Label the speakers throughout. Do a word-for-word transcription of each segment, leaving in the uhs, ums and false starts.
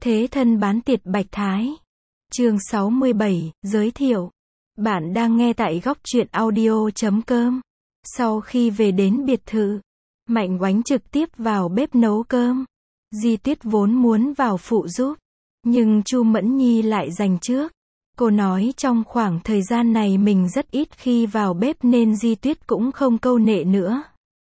Speaker 1: Thế thân bán tiệt Bạch Thái. Chương sáu mươi bảy, giới thiệu. Bạn đang nghe tại góc truyện audio chấm com. Sau khi về đến biệt thự, Mạnh Oánh trực tiếp vào bếp nấu cơm. Di Tuyết vốn muốn vào phụ giúp, nhưng Chu Mẫn Nhi lại giành trước. Cô nói trong khoảng thời gian này mình rất ít khi vào bếp nên Di Tuyết cũng không câu nệ nữa.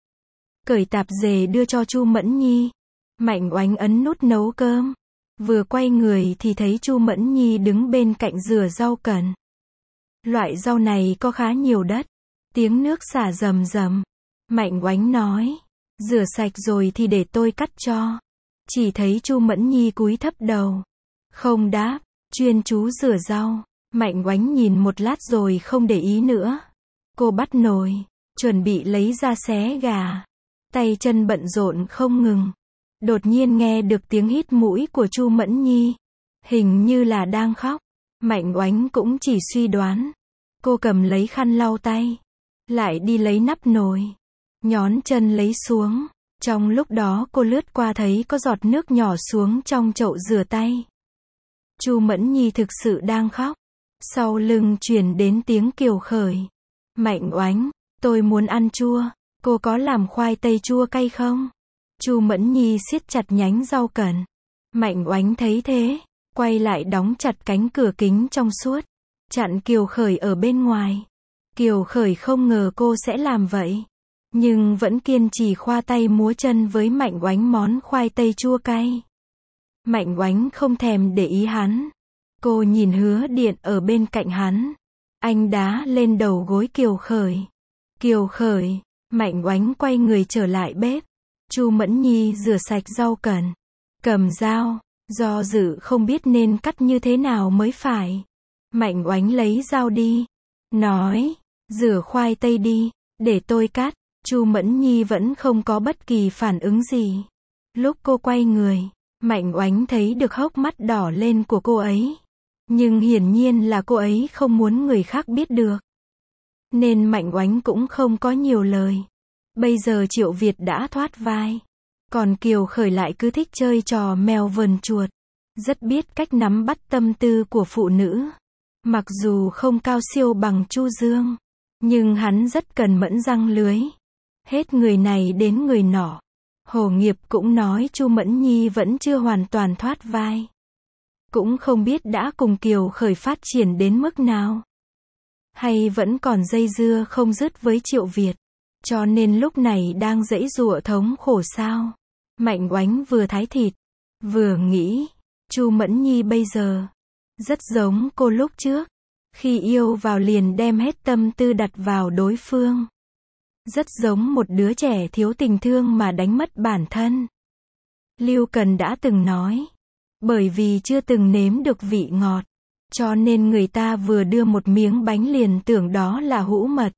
Speaker 1: Cởi tạp dề đưa cho Chu Mẫn Nhi. Mạnh Oánh ấn nút nấu cơm. Vừa quay người thì thấy Chu Mẫn Nhi đứng bên cạnh rửa rau cần. Loại rau này có khá nhiều đất. Tiếng nước xả rầm rầm. Mạnh Oánh nói, rửa sạch rồi thì để tôi cắt cho. Chỉ thấy Chu Mẫn Nhi cúi thấp đầu, không đáp, chuyên chú rửa rau. Mạnh Oánh nhìn một lát rồi không để ý nữa. Cô bắt nồi, chuẩn bị lấy ra xé gà. Tay chân bận rộn không ngừng. Đột nhiên nghe được tiếng hít mũi của Chu Mẫn Nhi. Hình như là đang khóc. Mạnh Oánh cũng chỉ suy đoán. Cô cầm lấy khăn lau tay. Lại đi lấy nắp nồi. Nhón chân lấy xuống. Trong lúc đó cô lướt qua thấy có giọt nước nhỏ xuống trong chậu rửa tay. Chu Mẫn Nhi thực sự đang khóc. Sau lưng truyền đến tiếng kiều khởi. Mạnh Oánh, tôi muốn ăn chua. Cô có làm khoai tây chua cay không? Chu Mẫn Nhi siết chặt nhánh rau cần. Mạnh Oánh thấy thế, quay lại đóng chặt cánh cửa kính trong suốt, chặn Kiều Khởi ở bên ngoài. Kiều Khởi không ngờ cô sẽ làm vậy, nhưng vẫn kiên trì khoa tay múa chân với Mạnh Oánh món khoai tây chua cay. Mạnh Oánh không thèm để ý hắn. Cô nhìn Hứa Điện ở bên cạnh hắn. Anh đá lên đầu gối Kiều Khởi. Kiều Khởi, Mạnh Oánh quay người trở lại bếp. Chu Mẫn Nhi rửa sạch rau cần, cầm dao, do dự không biết nên cắt như thế nào mới phải. Mạnh Oánh lấy dao đi, nói, rửa khoai tây đi, để tôi cắt. Chu Mẫn Nhi vẫn không có bất kỳ phản ứng gì. Lúc cô quay người, Mạnh Oánh thấy được hốc mắt đỏ lên của cô ấy. Nhưng hiển nhiên là cô ấy không muốn người khác biết được. Nên Mạnh Oánh cũng không có nhiều lời. Bây giờ Triệu Việt đã thoát vai. Còn Kiều Khởi lại cứ thích chơi trò mèo vờn chuột. Rất biết cách nắm bắt tâm tư của phụ nữ. Mặc dù không cao siêu bằng Chu Dương, nhưng hắn rất cần mẫn răng lưới. Hết người này đến người nọ. Hồ Nghiệp cũng nói Chu Mẫn Nhi vẫn chưa hoàn toàn thoát vai. Cũng không biết đã cùng Kiều Khởi phát triển đến mức nào. Hay vẫn còn dây dưa không dứt với Triệu Việt. Cho nên lúc này đang giãy giụa thống khổ sao. Mạnh Oánh vừa thái thịt, vừa nghĩ, Chu Mẫn Nhi bây giờ rất giống cô lúc trước. Khi yêu vào liền đem hết tâm tư đặt vào đối phương. Rất giống một đứa trẻ thiếu tình thương mà đánh mất bản thân. Lưu Cần đã từng nói, bởi vì chưa từng nếm được vị ngọt, cho nên người ta vừa đưa một miếng bánh liền tưởng đó là hũ mật.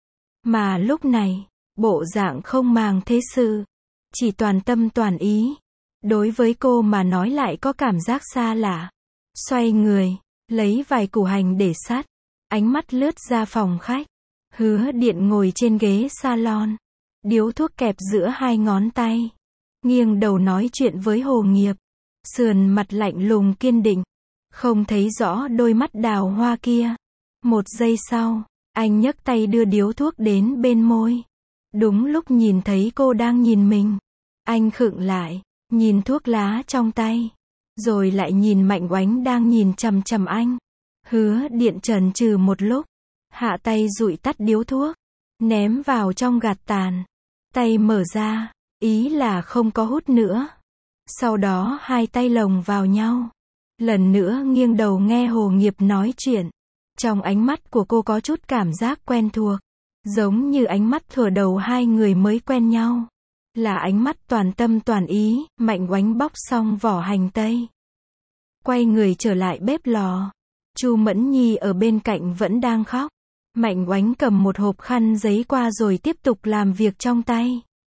Speaker 1: Mà lúc này, bộ dạng không màng thế sự, chỉ toàn tâm toàn ý. Đối với cô mà nói lại có cảm giác xa lạ. Xoay người, lấy vài củ hành để sát, ánh mắt lướt ra phòng khách. Hứa Điện ngồi trên ghế salon, điếu thuốc kẹp giữa hai ngón tay, nghiêng đầu nói chuyện với Hồ Nghiệp. Sườn mặt lạnh lùng kiên định, không thấy rõ đôi mắt đào hoa kia. Một giây sau, anh nhấc tay đưa điếu thuốc đến bên môi. Đúng lúc nhìn thấy cô đang nhìn mình, anh khựng lại, nhìn thuốc lá trong tay, rồi lại nhìn Mạnh Oánh đang nhìn chằm chằm anh. Hứa Điện chần chừ một lúc, hạ tay dụi tắt điếu thuốc, ném vào trong gạt tàn. Tay mở ra, ý là không có hút nữa. Sau đó hai tay lồng vào nhau. Lần nữa nghiêng đầu nghe Hồ Nghiệp nói chuyện. Trong ánh mắt của cô có chút cảm giác quen thuộc. Giống như ánh mắt thuở đầu hai người mới quen nhau. Là ánh mắt toàn tâm toàn ý. Mạnh Oánh bóc xong vỏ hành tây, quay người trở lại bếp lò. Chu Mẫn Nhi ở bên cạnh vẫn đang khóc. Mạnh Oánh cầm một hộp khăn giấy qua rồi tiếp tục làm việc trong tay.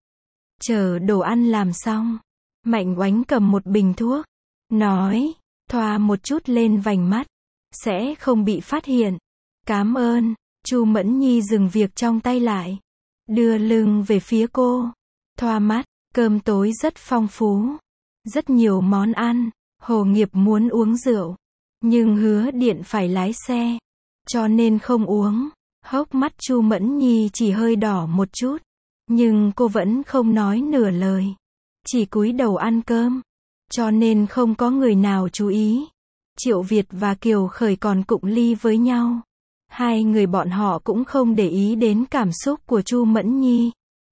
Speaker 1: Chờ đồ ăn làm xong, Mạnh Oánh cầm một bình thuốc, nói, thoa một chút lên vành mắt, sẽ không bị phát hiện. Cám ơn. Chu Mẫn Nhi dừng việc trong tay lại, đưa lưng về phía cô, thoa mắt. Cơm tối rất phong phú, rất nhiều món ăn. Hồ Nghiệp muốn uống rượu, nhưng Hứa Điện phải lái xe, cho nên không uống. Hốc mắt Chu Mẫn Nhi chỉ hơi đỏ một chút, nhưng cô vẫn không nói nửa lời, chỉ cúi đầu ăn cơm, cho nên không có người nào chú ý. Triệu Việt và Kiều Khởi còn cụng ly với nhau. Hai người bọn họ cũng không để ý đến cảm xúc của Chu Mẫn Nhi.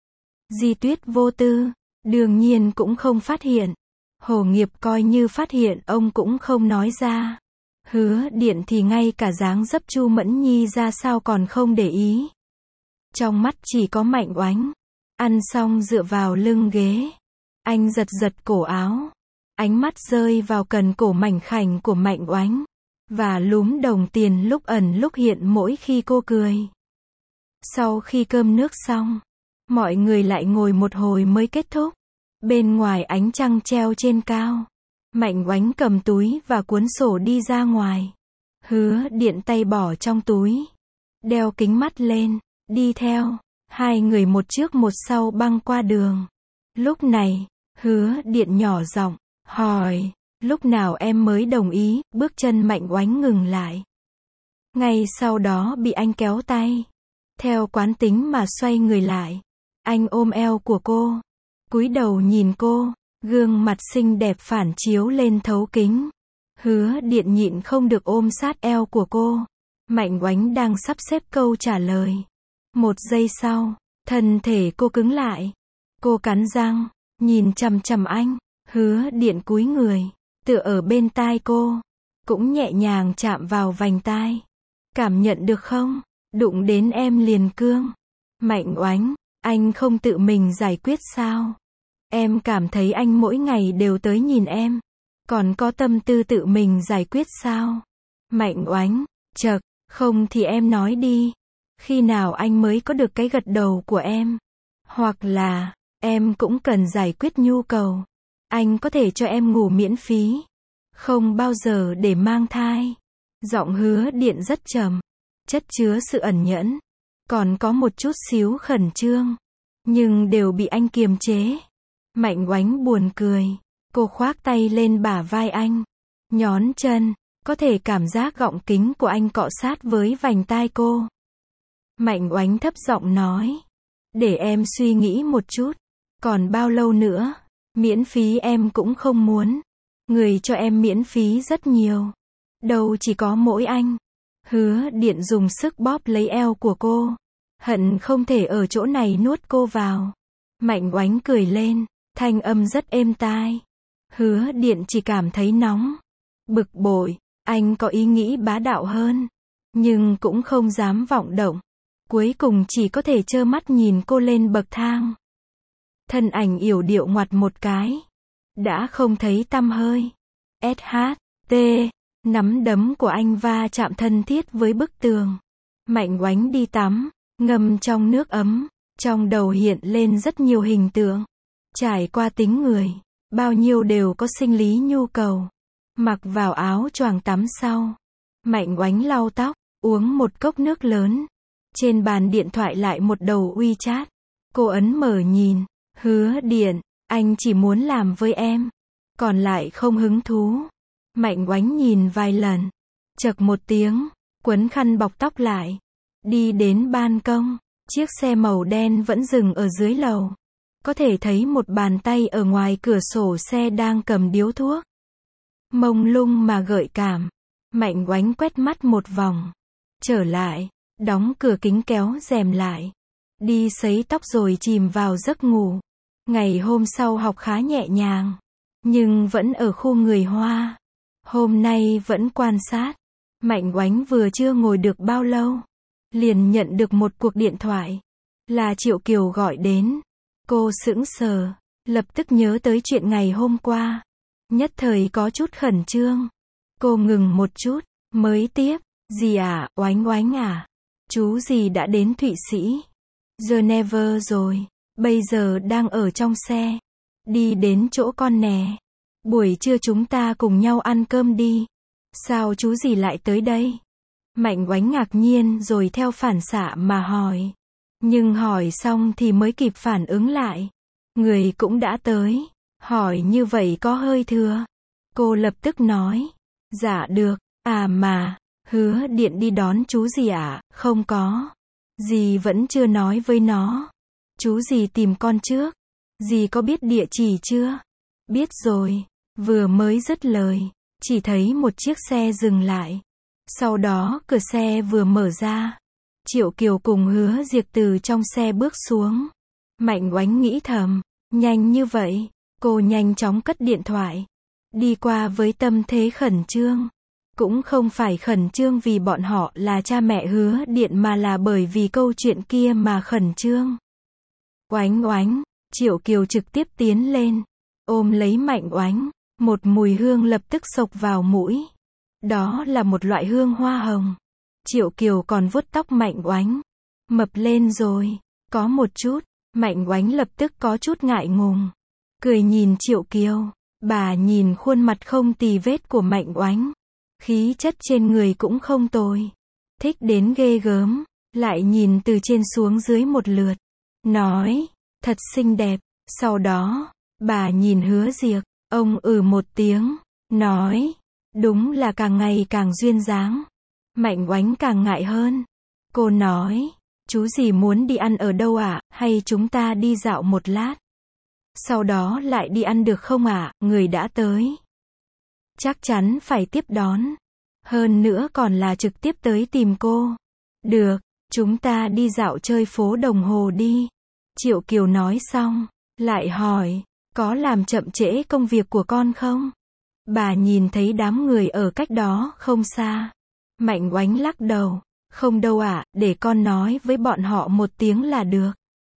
Speaker 1: Di Tuyết vô tư, đương nhiên cũng không phát hiện. Hồ Nghiệp coi như phát hiện ông cũng không nói ra. Hứa Điện thì ngay cả dáng dấp Chu Mẫn Nhi ra sao còn không để ý. Trong mắt chỉ có Mạnh Oánh. Ăn xong dựa vào lưng ghế. Anh giật giật cổ áo. Ánh mắt rơi vào cần cổ mảnh khảnh của Mạnh Oánh. Và lúm đồng tiền lúc ẩn lúc hiện mỗi khi cô cười. Sau khi cơm nước xong, mọi người lại ngồi một hồi mới kết thúc. Bên ngoài ánh trăng treo trên cao. Mạnh Oánh cầm túi và cuốn sổ đi ra ngoài. Hứa Điện tay bỏ trong túi. Đeo kính mắt lên, đi theo. Hai người một trước một sau băng qua đường. Lúc này, Hứa Điện nhỏ giọng hỏi, lúc nào em mới đồng ý? Bước chân Mạnh Oánh ngừng lại. Ngay sau đó bị anh kéo tay. Theo quán tính mà xoay người lại. Anh ôm eo của cô. Cúi đầu nhìn cô. Gương mặt xinh đẹp phản chiếu lên thấu kính. Hứa Điện nhịn không được ôm sát eo của cô. Mạnh Oánh đang sắp xếp câu trả lời. Một giây sau, thân thể cô cứng lại. Cô cắn răng, nhìn chằm chằm anh. Hứa Điện cúi người, tựa ở bên tai cô. Cũng nhẹ nhàng chạm vào vành tai. Cảm nhận được không? Đụng đến em liền cương. Mạnh Oánh, anh không tự mình giải quyết sao? Em cảm thấy anh mỗi ngày đều tới nhìn em. Còn có tâm tư tự mình giải quyết sao? Mạnh Oánh, chậc, không thì em nói đi. Khi nào anh mới có được cái gật đầu của em? Hoặc là, em cũng cần giải quyết nhu cầu. Anh có thể cho em ngủ miễn phí. Không bao giờ để mang thai. Giọng Hứa Điện rất trầm. Chất chứa sự ẩn nhẫn. Còn có một chút xíu khẩn trương. Nhưng đều bị anh kiềm chế. Mạnh Oánh buồn cười. Cô khoác tay lên bả vai anh. Nhón chân. Có thể cảm giác gọng kính của anh cọ sát với vành tai cô. Mạnh Oánh thấp giọng nói. Để em suy nghĩ một chút. Còn bao lâu nữa? Miễn phí em cũng không muốn. Người cho em miễn phí rất nhiều. Đâu chỉ có mỗi anh. Hứa Điện dùng sức bóp lấy eo của cô. Hận không thể ở chỗ này nuốt cô vào. Mạnh Oánh cười lên. Thanh âm rất êm tai. Hứa Điện chỉ cảm thấy nóng. Bực bội. Anh có ý nghĩ bá đạo hơn. Nhưng cũng không dám vọng động. Cuối cùng chỉ có thể trơ mắt nhìn cô lên bậc thang. Thân ảnh yểu điệu ngoặt một cái. Đã không thấy tăm hơi. ét hát tê. Nắm đấm của anh va chạm thân thiết với bức tường. Mạnh Oánh đi tắm. Ngâm trong nước ấm. Trong đầu hiện lên rất nhiều hình tượng. Trải qua tính người. Bao nhiêu đều có sinh lý nhu cầu. Mặc vào áo choàng tắm sau. Mạnh Oánh lau tóc. Uống một cốc nước lớn. Trên bàn điện thoại lại một đầu WeChat. Cô ấn mở nhìn. Hứa Điện, anh chỉ muốn làm với em. Còn lại không hứng thú. Mạnh Oánh nhìn vài lần. Chậc một tiếng. Quấn khăn bọc tóc lại. Đi đến ban công. Chiếc xe màu đen vẫn dừng ở dưới lầu. Có thể thấy một bàn tay ở ngoài cửa sổ xe đang cầm điếu thuốc. Mông lung mà gợi cảm. Mạnh Oánh quét mắt một vòng. Trở lại. Đóng cửa kính kéo rèm lại. Đi sấy tóc rồi chìm vào giấc ngủ. Ngày hôm sau học khá nhẹ nhàng. Nhưng vẫn ở khu người Hoa. Hôm nay vẫn quan sát. Mạnh Oánh vừa chưa ngồi được bao lâu. Liền nhận được một cuộc điện thoại. Là Triệu Kiều gọi đến. Cô sững sờ. Lập tức nhớ tới chuyện ngày hôm qua. Nhất thời có chút khẩn trương. Cô ngừng một chút. Mới tiếp. Gì à, Oánh Oánh à? Chú gì đã đến Thụy Sĩ? Geneva rồi. Bây giờ đang ở trong xe. Đi đến chỗ con nè. Buổi trưa chúng ta cùng nhau ăn cơm đi. Sao chú gì lại tới đây? Mạnh Oánh ngạc nhiên rồi theo phản xạ mà hỏi. Nhưng hỏi xong thì mới kịp phản ứng lại. Người cũng đã tới. Hỏi như vậy có hơi thừa. Cô lập tức nói. Dạ được, à mà, Hứa Điện đi đón chú gì ạ? À? Không có. Dì vẫn chưa nói với nó. Chú dì tìm con trước. Dì có biết địa chỉ chưa? Biết rồi. Vừa mới dứt lời, chỉ thấy một chiếc xe dừng lại. Sau đó cửa xe vừa mở ra. Triệu Kiều cùng Hứa Diệp từ trong xe bước xuống. Mạnh Oánh nghĩ thầm, nhanh như vậy. Cô nhanh chóng cất điện thoại. Đi qua với tâm thế khẩn trương. Cũng không phải khẩn trương vì bọn họ là cha mẹ Hứa Điện mà là bởi vì câu chuyện kia mà khẩn trương. Oánh Oánh, Triệu Kiều trực tiếp tiến lên, ôm lấy Mạnh Oánh, một mùi hương lập tức xộc vào mũi. Đó là một loại hương hoa hồng. Triệu Kiều còn vuốt tóc Mạnh Oánh. Mập lên rồi, có một chút. Mạnh Oánh lập tức có chút ngại ngùng. Cười nhìn Triệu Kiều. Bà nhìn khuôn mặt không tì vết của Mạnh Oánh. Khí chất trên người cũng không tồi. Thích đến ghê gớm. Lại nhìn từ trên xuống dưới một lượt. Nói, thật xinh đẹp. Sau đó, bà nhìn Hứa Diệp. Ông ừ một tiếng. Nói, đúng là càng ngày càng duyên dáng. Mạnh Oánh càng ngại hơn. Cô nói, chú gì muốn đi ăn ở đâu ạ? À? Hay chúng ta đi dạo một lát? Sau đó lại đi ăn được không ạ? À? Người đã tới. Chắc chắn phải tiếp đón. Hơn nữa còn là trực tiếp tới tìm cô. Được, chúng ta đi dạo chơi phố đồng hồ đi. Triệu Kiều nói xong, lại hỏi, có làm chậm trễ công việc của con không? Bà nhìn thấy đám người ở cách đó không xa. Mạnh Oánh lắc đầu, không đâu ạ, à, để con nói với bọn họ một tiếng là được.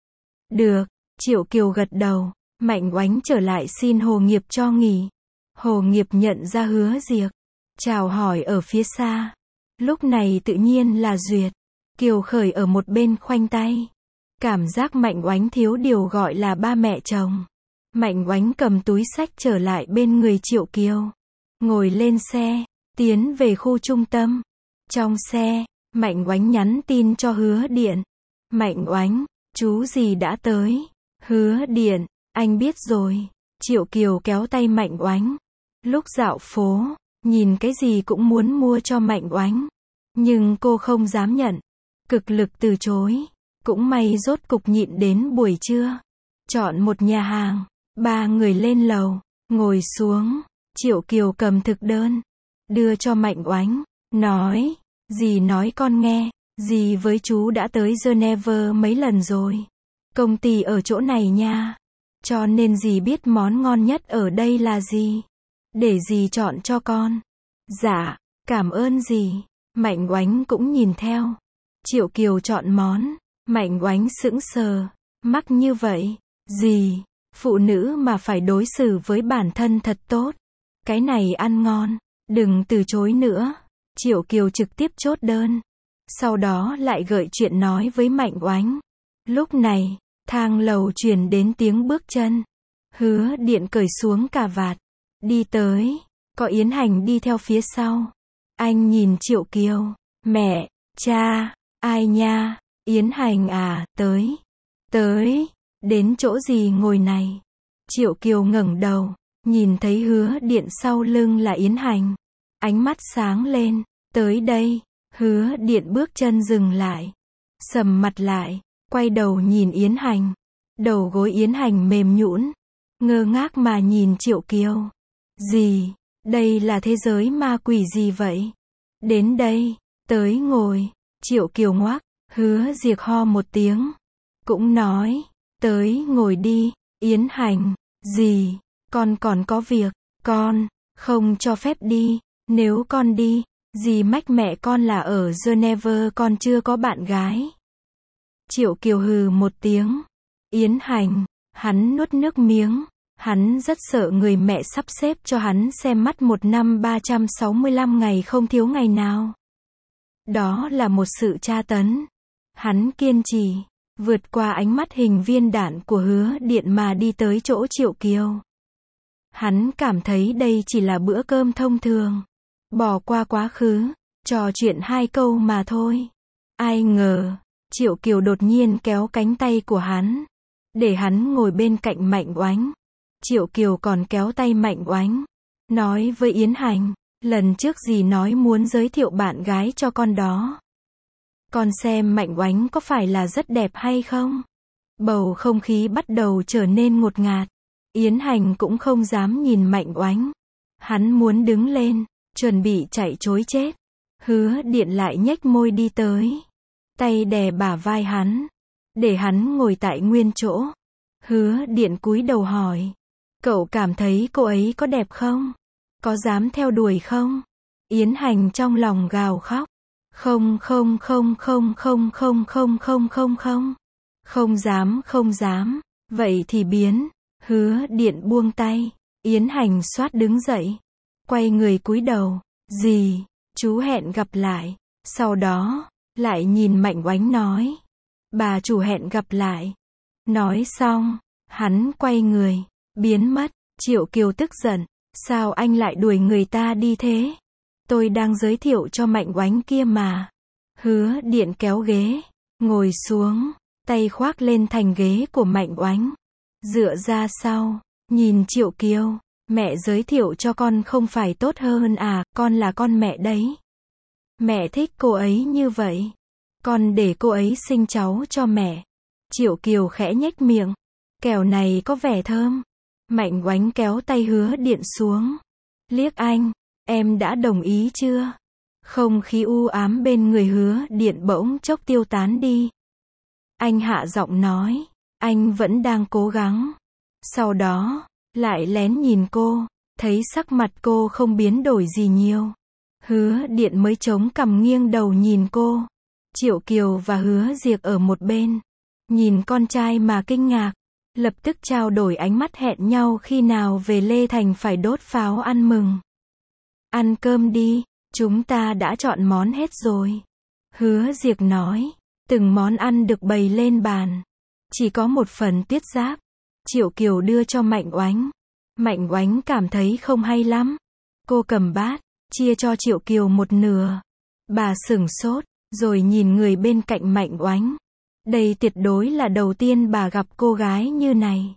Speaker 1: Được, Triệu Kiều gật đầu. Mạnh Oánh trở lại xin Hồ Nghiệp cho nghỉ. Hồ Nghiệp nhận ra Hứa Diệp, chào hỏi ở phía xa. Lúc này tự nhiên là Duyệt. Kiều Khởi ở một bên khoanh tay. Cảm giác Mạnh Oánh thiếu điều gọi là ba mẹ chồng. Mạnh Oánh cầm túi xách trở lại bên người Triệu Kiều. Ngồi lên xe, tiến về khu trung tâm. Trong xe, Mạnh Oánh nhắn tin cho Hứa Điện. Mạnh Oánh, chú gì đã tới? Hứa Điện, anh biết rồi. Triệu Kiều kéo tay Mạnh Oánh. Lúc dạo phố, nhìn cái gì cũng muốn mua cho Mạnh Oánh. Nhưng cô không dám nhận. Cực lực từ chối. Cũng may rốt cục nhịn đến buổi trưa. Chọn một nhà hàng. Ba người lên lầu. Ngồi xuống. Triệu Kiều cầm thực đơn. Đưa cho Mạnh Oánh. Nói. Dì nói con nghe. Dì với chú đã tới Geneva mấy lần rồi. Công ty ở chỗ này nha. Cho nên dì biết món ngon nhất ở đây là gì. Để dì chọn cho con. Dạ, cảm ơn dì. Mạnh Oánh cũng nhìn theo. Triệu Kiều chọn món. Mạnh Oánh sững sờ. Mắc như vậy. Dì, phụ nữ mà phải đối xử với bản thân thật tốt. Cái này ăn ngon. Đừng từ chối nữa. Triệu Kiều trực tiếp chốt đơn. Sau đó lại gợi chuyện nói với Mạnh Oánh. Lúc này, thang lầu truyền đến tiếng bước chân. Hứa Điện cởi xuống cà vạt. Đi tới. Có Yến Hành đi theo phía sau. Anh nhìn Triệu Kiều. Mẹ, cha, ai nha? Yến Hành à, tới. Tới. Đến chỗ gì ngồi này? Triệu Kiều ngẩng đầu. Nhìn thấy Hứa Điện sau lưng là Yến Hành. Ánh mắt sáng lên. Tới đây. Hứa Điện bước chân dừng lại. Sầm mặt lại. Quay đầu nhìn Yến Hành. Đầu gối Yến Hành mềm nhũn. Ngơ ngác mà nhìn Triệu Kiều. Gì? Đây là thế giới ma quỷ gì vậy? Đến đây. Tới ngồi. Triệu Kiều ngoác. Hứa Diệp ho một tiếng. Cũng nói. Tới ngồi đi. Yến Hành. Gì? Con còn có việc. Con. Không cho phép đi. Nếu con đi. Dì mách mẹ con là ở Geneva con chưa có bạn gái. Triệu Kiều hừ một tiếng. Yến Hành. Hắn nuốt nước miếng. Hắn rất sợ người mẹ sắp xếp cho hắn xem mắt một năm ba trăm sáu mươi lăm ngày không thiếu ngày nào. Đó là một sự tra tấn. Hắn kiên trì. Vượt qua ánh mắt hình viên đạn của Hứa Điện mà đi tới chỗ Triệu Kiều. Hắn cảm thấy đây chỉ là bữa cơm thông thường. Bỏ qua quá khứ. Trò chuyện hai câu mà thôi. Ai ngờ. Triệu Kiều đột nhiên kéo cánh tay của hắn. Để hắn ngồi bên cạnh Mạnh Oánh. Triệu Kiều còn kéo tay Mạnh Oánh. nói với Yến Hành, lần trước dì nói muốn giới thiệu bạn gái cho con đó. Con xem Mạnh Oánh có phải là rất đẹp hay không? Bầu không khí bắt đầu trở nên ngột ngạt. Yến Hành cũng không dám nhìn Mạnh Oánh. Hắn muốn đứng lên, chuẩn bị chạy trối chết. Hứa Điện lại nhếch môi đi tới. Tay đè bả vai hắn. Để hắn ngồi tại nguyên chỗ. Hứa Điện cúi đầu hỏi. Cậu cảm thấy cô ấy có đẹp không? Có dám theo đuổi không? Yến Hành trong lòng gào khóc. Không không không không không không không không không không. Không dám không dám. Vậy thì biến. Hứa Điện buông tay. Yến Hành xoát đứng dậy. Quay người cúi đầu. Dì, chú hẹn gặp lại. Sau đó, lại nhìn Mạnh Oánh nói. Bà chủ hẹn gặp lại. Nói xong, hắn quay người, biến mất. Triệu Kiều tức giận. Sao anh lại đuổi người ta đi thế? Tôi đang giới thiệu cho Mạnh Oánh kia mà. Hứa Điện kéo ghế, ngồi xuống, tay khoác lên thành ghế của Mạnh Oánh. Dựa ra sau, nhìn Triệu Kiều. Mẹ giới thiệu cho con không phải tốt hơn à, con là con mẹ đấy. Mẹ thích cô ấy như vậy. Con để cô ấy sinh cháu cho mẹ. Triệu Kiều khẽ nhếch miệng. Kẹo này có vẻ thơm. Mạnh Oánh kéo tay Hứa Điện xuống. Liếc anh, em đã đồng ý chưa? Không khí u ám bên người Hứa Điện bỗng chốc tiêu tán đi. Anh hạ giọng nói, anh vẫn đang cố gắng. Sau đó, lại lén nhìn cô, thấy sắc mặt cô không biến đổi gì nhiều. Hứa Điện mới chống cằm nghiêng đầu nhìn cô. Triệu Kiều và Hứa Diệc ở một bên, nhìn con trai mà kinh ngạc, lập tức trao đổi ánh mắt hẹn nhau khi nào về Lê Thành phải đốt pháo ăn mừng. Ăn cơm đi, chúng ta đã chọn món hết rồi. Hứa Diệc nói, từng món ăn được bày lên bàn. Chỉ có một phần tiết giáp. Triệu Kiều đưa cho Mạnh Oánh. Mạnh Oánh cảm thấy không hay lắm. Cô cầm bát, chia cho Triệu Kiều một nửa. Bà sửng sốt, rồi nhìn người bên cạnh Mạnh Oánh. Đây tuyệt đối là đầu tiên bà gặp cô gái như này.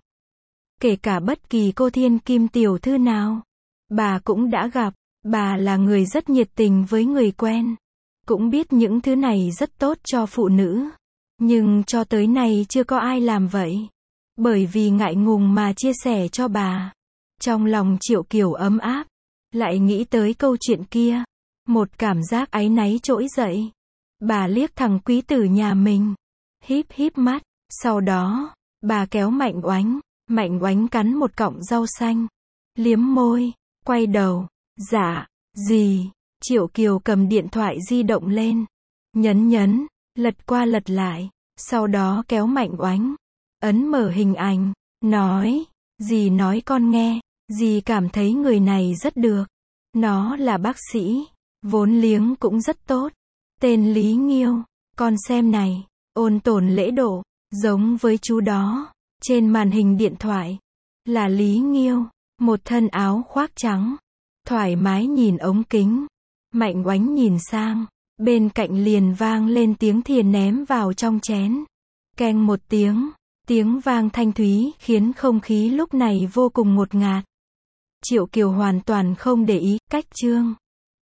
Speaker 1: Kể cả bất kỳ cô thiên kim tiểu thư nào, bà cũng đã gặp. Bà là người rất nhiệt tình với người quen. Cũng biết những thứ này rất tốt cho phụ nữ. Nhưng cho tới nay chưa có ai làm vậy. Bởi vì ngại ngùng mà chia sẻ cho bà. Trong lòng Triệu Kiều ấm áp. Lại nghĩ tới câu chuyện kia. Một cảm giác áy náy trỗi dậy. Bà liếc thằng quý tử nhà mình. Híp híp mắt. Sau đó, bà kéo Mạnh Oánh. Mạnh Oánh cắn một cọng rau xanh. Liếm môi. Quay đầu. Dạ, gì? Triệu Kiều cầm điện thoại di động lên. Nhấn nhấn. Lật qua lật lại. Sau đó kéo Mạnh Oánh. Ấn mở hình ảnh. Nói. Dì nói con nghe. Dì cảm thấy người này rất được. Nó là bác sĩ. Vốn liếng cũng rất tốt. Tên Lý Nghiêu. Con xem này. Ôn tồn lễ độ. Giống với chú đó. Trên màn hình điện thoại. Là Lý Nghiêu. Một thân áo khoác trắng. Thoải mái nhìn ống kính. Mạnh Oánh nhìn sang. Bên cạnh liền vang lên tiếng thìa ném vào trong chén. Keng một tiếng. Tiếng vang thanh thúy khiến không khí lúc này vô cùng ngột ngạt. Triệu Kiều hoàn toàn không để ý, cách chương.